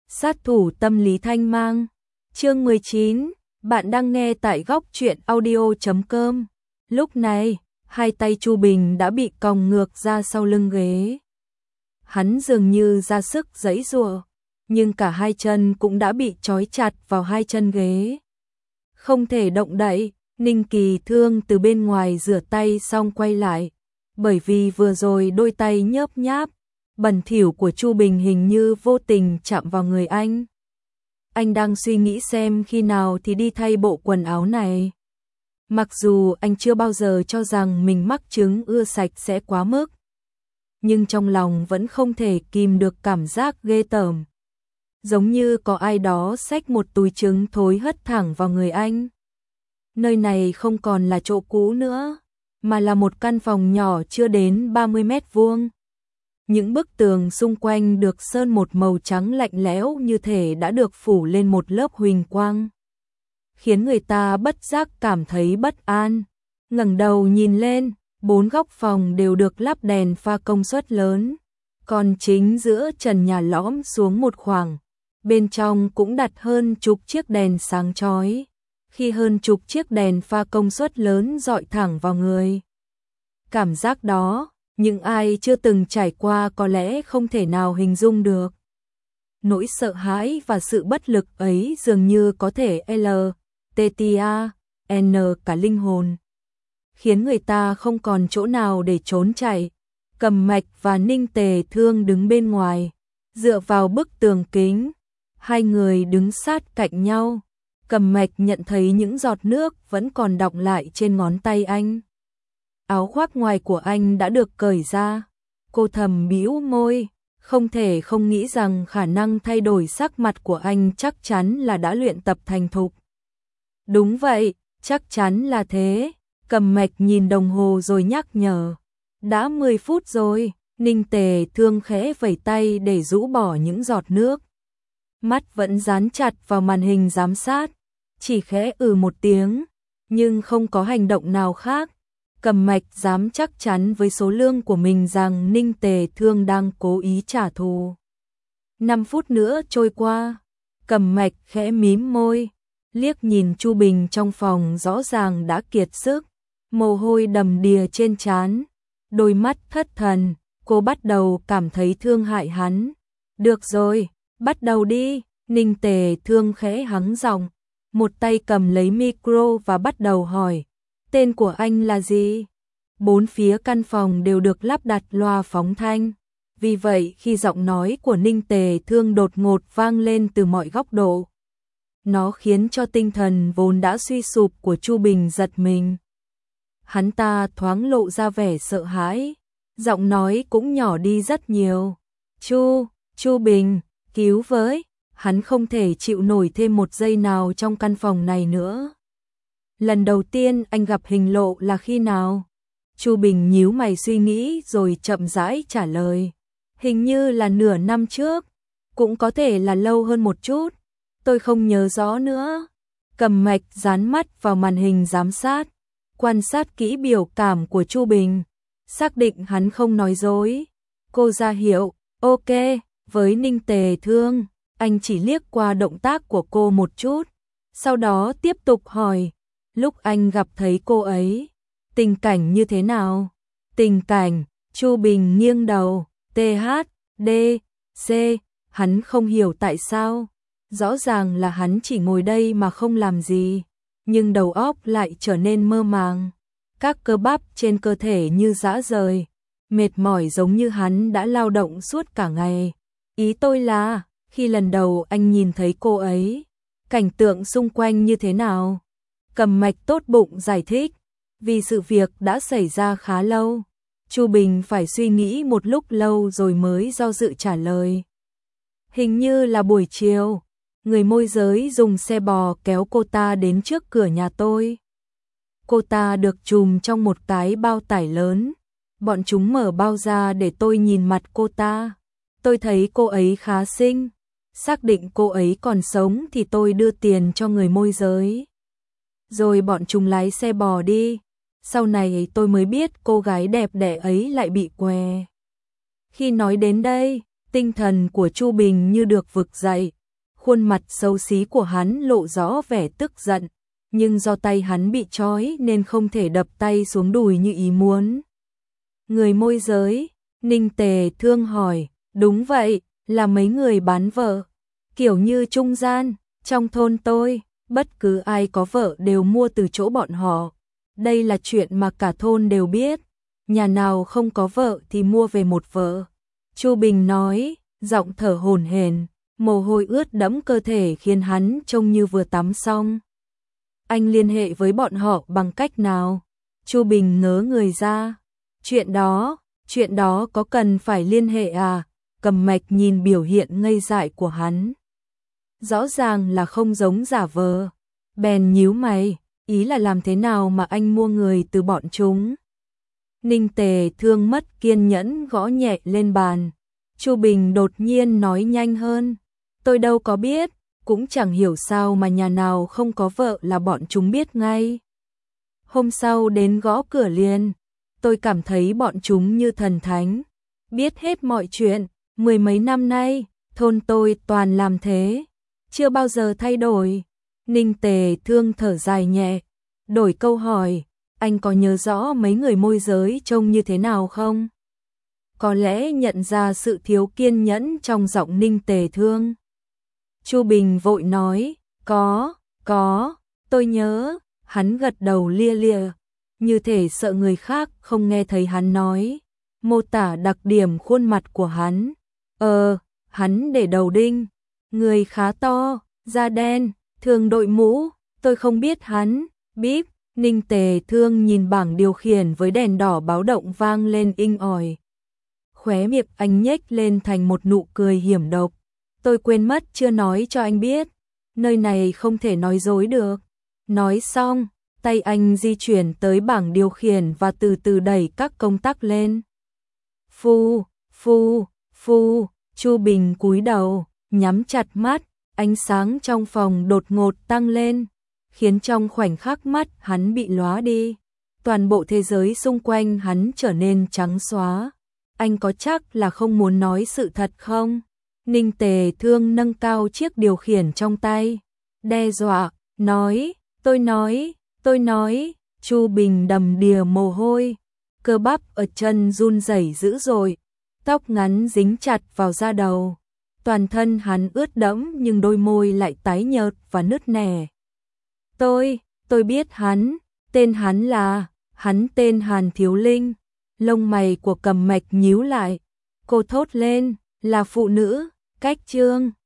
Sát thủ tâm lý thanh mang. Chương 19, bạn đang nghe tại góc truyện audio.com. Lúc này, hai tay Chu Bình đã bị còng ngược ra sau lưng ghế. Hắn dường như ra sức giãy giụa, nhưng cả hai chân cũng đã bị trói chặt vào hai chân ghế. Không thể động đậy, Ninh Kỳ Thương từ bên ngoài rửa tay xong quay lại, bởi vì vừa rồi đôi tay nhớp nháp bẩn thỉu của Chu Bình hình như vô tình chạm vào người anh. Anh đang suy nghĩ xem khi nào thì đi thay bộ quần áo này. Mặc dù anh chưa bao giờ cho rằng mình mắc chứng ưa sạch sẽ quá mức, nhưng trong lòng vẫn không thể kìm được cảm giác ghê tởm. Giống như có ai đó xách một túi trứng thối hất thẳng vào người anh. Nơi này không còn là chỗ cũ nữa, mà là một căn phòng nhỏ chưa đến 30 mét vuông. Những bức tường xung quanh được sơn một màu trắng lạnh lẽo như thể đã được phủ lên một lớp huỳnh quang, khiến người ta bất giác cảm thấy bất an. Ngẩng đầu nhìn lên, bốn góc phòng đều được lắp đèn pha công suất lớn, còn chính giữa trần nhà lõm xuống một khoảng, bên trong cũng đặt hơn chục chiếc đèn sáng chói. Khi hơn chục chiếc đèn pha công suất lớn dọi thẳng vào người, cảm giác đó, những ai chưa từng trải qua có lẽ không thể nào hình dung được. Nỗi sợ hãi và sự bất lực ấy dường như có thể N cả linh hồn, khiến người ta không còn chỗ nào để trốn chạy. Cầm Mạch và Ninh Tề Thương đứng bên ngoài, dựa vào bức tường kính, hai người đứng sát cạnh nhau. Cầm Mạch nhận thấy những giọt nước vẫn còn đọng lại trên ngón tay anh. Áo khoác ngoài của anh đã được cởi ra. Cô thầm bĩu môi, không thể không nghĩ rằng khả năng thay đổi sắc mặt của anh chắc chắn là đã luyện tập thành thục. Đúng vậy, chắc chắn là thế. Cầm Mạch nhìn đồng hồ rồi nhắc nhở. Đã 10 phút rồi. Ninh Tề Thương khẽ vẩy tay để rũ bỏ những giọt nước. Mắt vẫn dán chặt vào màn hình giám sát, chỉ khẽ một tiếng, nhưng không có hành động nào khác. Cầm Mạch dám chắc chắn với số lương của mình rằng Ninh Tề Thương đang cố ý trả thù. 5 phút nữa trôi qua, Cầm Mạch khẽ mím môi, liếc nhìn Chu Bình trong phòng rõ ràng đã kiệt sức, mồ hôi đầm đìa trên trán, đôi mắt thất thần, cô bắt đầu cảm thấy thương hại hắn. Được rồi, bắt đầu đi. Ninh Tề Thương khẽ hắng giọng, một tay cầm lấy micro và bắt đầu hỏi. Tên của anh là gì? Bốn phía căn phòng đều được lắp đặt loa phóng thanh. Vì vậy khi giọng nói của Ninh Tề Thương đột ngột vang lên từ mọi góc độ, nó khiến cho tinh thần vốn đã suy sụp của Chu Bình giật mình. Hắn ta thoáng lộ ra vẻ sợ hãi, giọng nói cũng nhỏ đi rất nhiều. Chu Bình, cứu với, hắn không thể chịu nổi thêm một giây nào trong căn phòng này nữa. Lần đầu tiên anh gặp Hình Lộ là khi nào? Chu Bình nhíu mày suy nghĩ rồi chậm rãi trả lời. Hình như là nửa năm trước, cũng có thể là lâu hơn một chút, tôi không nhớ rõ nữa. Cầm Mạch dán mắt vào màn hình giám sát, quan sát kỹ biểu cảm của Chu Bình, xác định hắn không nói dối. Cô ra hiệu, ok, với Ninh Tề Thương, anh chỉ liếc qua động tác của cô một chút, sau đó tiếp tục hỏi. Lúc anh gặp thấy cô ấy, tình cảnh như thế nào? Tình cảnh, Chu Bình nghiêng đầu, THDC, hắn không hiểu tại sao. Rõ ràng là hắn chỉ ngồi đây mà không làm gì, nhưng đầu óc lại trở nên mơ màng. Các cơ bắp trên cơ thể như rã rời, mệt mỏi giống như hắn đã lao động suốt cả ngày. Ý tôi là, khi lần đầu anh nhìn thấy cô ấy, cảnh tượng xung quanh như thế nào? Cầm Mạch tốt bụng giải thích, vì sự việc đã xảy ra khá lâu. Chu Bình phải suy nghĩ một lúc lâu rồi mới do dự trả lời. Hình như là buổi chiều, người môi giới dùng xe bò kéo cô ta đến trước cửa nhà tôi. Cô ta được trùm trong một cái bao tải lớn. Bọn chúng mở bao ra để tôi nhìn mặt cô ta. Tôi thấy cô ấy khá xinh. Xác định cô ấy còn sống thì tôi đưa tiền cho người môi giới. Rồi bọn chúng lái xe bò đi. Sau này tôi mới biết cô gái đẹp đẽ ấy lại bị què. Khi nói đến đây, tinh thần của Chu Bình như được vực dậy, khuôn mặt xấu xí của hắn lộ rõ vẻ tức giận, nhưng do tay hắn bị trói nên không thể đập tay xuống đùi như ý muốn. Người môi giới, Ninh Tề Thương hỏi, đúng vậy, là mấy người bán vợ, kiểu như trung gian, trong thôn tôi, bất cứ ai có vợ đều mua từ chỗ bọn họ. Đây là chuyện mà cả thôn đều biết, nhà nào không có vợ thì mua về một vợ. Chu Bình nói, giọng thở hổn hển, mồ hôi ướt đẫm cơ thể khiến hắn trông như vừa tắm xong. Anh liên hệ với bọn họ bằng cách nào? Chu Bình ngớ người ra. Chuyện đó có cần phải liên hệ à? Cầm Mạch nhìn biểu hiện ngây dại của hắn. Rõ ràng là không giống giả vờ. Bèn nhíu mày, ý là làm thế nào mà anh mua người từ bọn chúng? Ninh Tề Thương mất kiên nhẫn gõ nhẹ lên bàn. Chu Bình đột nhiên nói nhanh hơn. Tôi đâu có biết, cũng chẳng hiểu sao mà nhà nào không có vợ là bọn chúng biết ngay. Hôm sau đến gõ cửa liền, tôi cảm thấy bọn chúng như thần thánh, biết hết mọi chuyện, mười mấy năm nay, thôn tôi toàn làm thế, chưa bao giờ thay đổi. Ninh Tề Thương thở dài nhẹ, đổi câu hỏi, anh có nhớ rõ mấy người môi giới trông như thế nào không? Có lẽ nhận ra sự thiếu kiên nhẫn trong giọng Ninh Tề Thương. Chu Bình vội nói, có, tôi nhớ, hắn gật đầu lia lịa, như thể sợ người khác không nghe thấy hắn nói, mô tả đặc điểm khuôn mặt của hắn. Hắn để đầu đinh, người khá to, da đen, thường đội mũ, tôi không biết hắn, bíp. Ninh Tề Thương nhìn bảng điều khiển với đèn đỏ báo động vang lên inh ỏi. Khóe miệng anh nhếch lên thành một nụ cười hiểm độc. Tôi quên mất chưa nói cho anh biết, nơi này không thể nói dối được. Nói xong, tay anh di chuyển tới bảng điều khiển và từ từ đẩy các công tắc lên. Phu, Chu Bình cúi đầu, nhắm chặt mắt, ánh sáng trong phòng đột ngột tăng lên, khiến trong khoảnh khắc mắt hắn bị lóa đi. Toàn bộ thế giới xung quanh hắn trở nên trắng xóa. Anh có chắc là không muốn nói sự thật không? Ninh Tề Thương nâng cao chiếc điều khiển trong tay, đe dọa, nói, tôi nói, Chu Bình đầm đìa mồ hôi, cơ bắp ở chân run rẩy dữ dội, tóc ngắn dính chặt vào da đầu, toàn thân hắn ướt đẫm nhưng đôi môi lại tái nhợt và nứt nẻ. Tôi biết hắn, tên hắn tên Hàn Thiếu Linh. Lông mày của Cầm Mạch nhíu lại, cô thốt lên, là phụ nữ, cách chương.